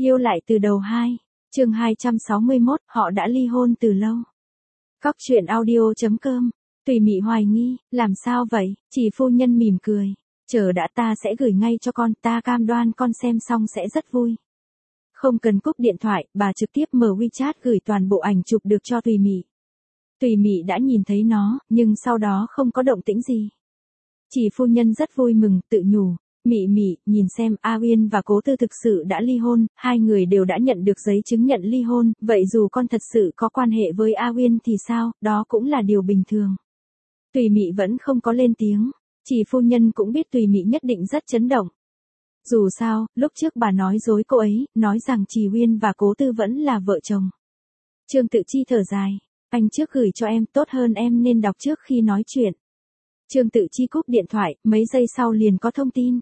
Yêu lại từ đầu 2, chương 261, họ đã ly hôn từ lâu. Cóc truyện audio.com, Tùy Mị hoài nghi, làm sao vậy, chỉ phu nhân mỉm cười, chờ đã ta sẽ gửi ngay cho con, ta cam đoan con xem xong sẽ rất vui. Không cần cúp điện thoại, bà trực tiếp mở WeChat gửi toàn bộ ảnh chụp được cho Tùy Mị. Tùy Mị đã nhìn thấy nó, nhưng sau đó không có động tĩnh gì. Chỉ phu nhân rất vui mừng, tự nhủ. Mị Mị, nhìn xem A Uyên và Cố Tư thực sự đã ly hôn, hai người đều đã nhận được giấy chứng nhận ly hôn, vậy dù con thật sự có quan hệ với A Uyên thì sao, đó cũng là điều bình thường. Tùy Mị vẫn không có lên tiếng, chỉ phu nhân cũng biết Tùy Mị nhất định rất chấn động. Dù sao, lúc trước bà nói dối cô ấy, nói rằng Trì Uyên và Cố Tư vẫn là vợ chồng. Trương Tự Chi thở dài, anh trước gửi cho em, tốt hơn em nên đọc trước khi nói chuyện. Trương Tự Chi cúp điện thoại, mấy giây sau liền có thông tin.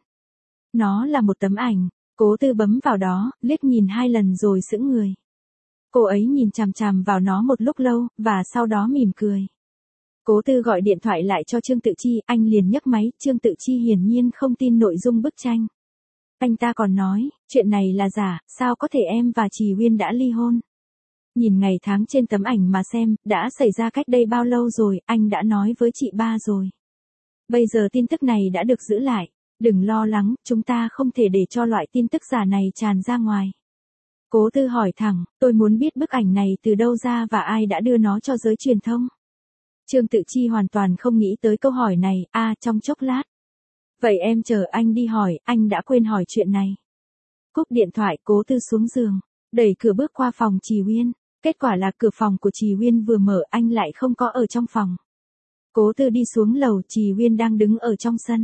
Nó là một tấm ảnh, Cố Tư bấm vào đó, liếc nhìn 2 lần rồi sững người. Cô ấy nhìn chằm chằm vào nó một lúc lâu, và sau đó mỉm cười. Cố Tư gọi điện thoại lại cho Trương Tự Chi, anh liền nhấc máy, Trương Tự Chi hiển nhiên không tin nội dung bức tranh. Anh ta còn nói, chuyện này là giả, sao có thể em và Trì Uyên đã ly hôn. Nhìn ngày tháng trên tấm ảnh mà xem, đã xảy ra cách đây bao lâu rồi, anh đã nói với chị ba rồi. Bây giờ tin tức này đã được giữ lại. Đừng lo lắng, chúng ta không thể để cho loại tin tức giả này tràn ra ngoài. Cố Tư hỏi thẳng, tôi muốn biết bức ảnh này từ đâu ra và ai đã đưa nó cho giới truyền thông. Trương Tự Chi hoàn toàn không nghĩ tới câu hỏi này, trong chốc lát. Vậy em chờ anh đi hỏi, anh đã quên hỏi chuyện này. Cúp điện thoại, Cố Tư xuống giường, đẩy cửa bước qua phòng Trì Uyên. Kết quả là cửa phòng của Trì Uyên vừa mở anh lại không có ở trong phòng. Cố Tư đi xuống lầu, Trì Uyên đang đứng ở trong sân.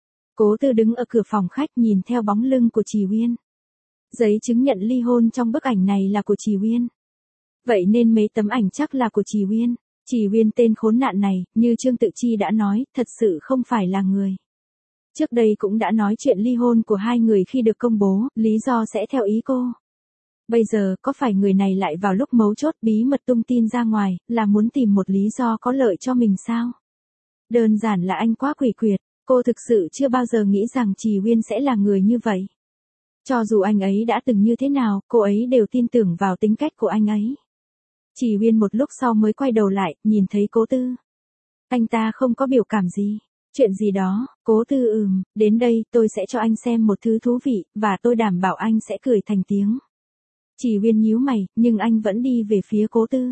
Cố Tư đứng ở cửa phòng khách nhìn theo bóng lưng của Trì Uyên. Giấy chứng nhận ly hôn trong bức ảnh này là của Trì Uyên. Vậy nên mấy tấm ảnh chắc là của Trì Uyên. Trì Uyên tên khốn nạn này, như Trương Tự Chi đã nói, thật sự không phải là người. Trước đây cũng đã nói chuyện ly hôn của hai người khi được công bố, lý do sẽ theo ý cô. Bây giờ, có phải người này lại vào lúc mấu chốt bí mật tung tin ra ngoài, là muốn tìm một lý do có lợi cho mình sao? Đơn giản là anh quá quỷ quyệt. Cô thực sự chưa bao giờ nghĩ rằng Trì Uyên sẽ là người như vậy. Cho dù anh ấy đã từng như thế nào, cô ấy đều tin tưởng vào tính cách của anh ấy. Trì Uyên một lúc sau mới quay đầu lại, nhìn thấy Cố Tư. Anh ta không có biểu cảm gì. Chuyện gì đó, Cố Tư đến đây tôi sẽ cho anh xem một thứ thú vị, và tôi đảm bảo anh sẽ cười thành tiếng. Trì Uyên nhíu mày, nhưng anh vẫn đi về phía Cố Tư.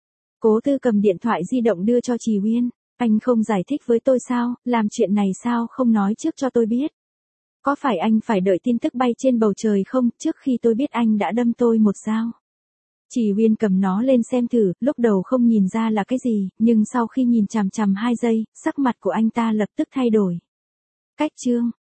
Cố Tư cầm điện thoại di động đưa cho Trì Uyên. Anh không giải thích với tôi sao, làm chuyện này sao không nói trước cho tôi biết. Có phải anh phải đợi tin tức bay trên bầu trời không, trước khi tôi biết anh đã đâm tôi một dao. Trì Uyên cầm nó lên xem thử, lúc đầu không nhìn ra là cái gì, nhưng sau khi nhìn chằm chằm 2 giây, sắc mặt của anh ta lập tức thay đổi. Cách chương,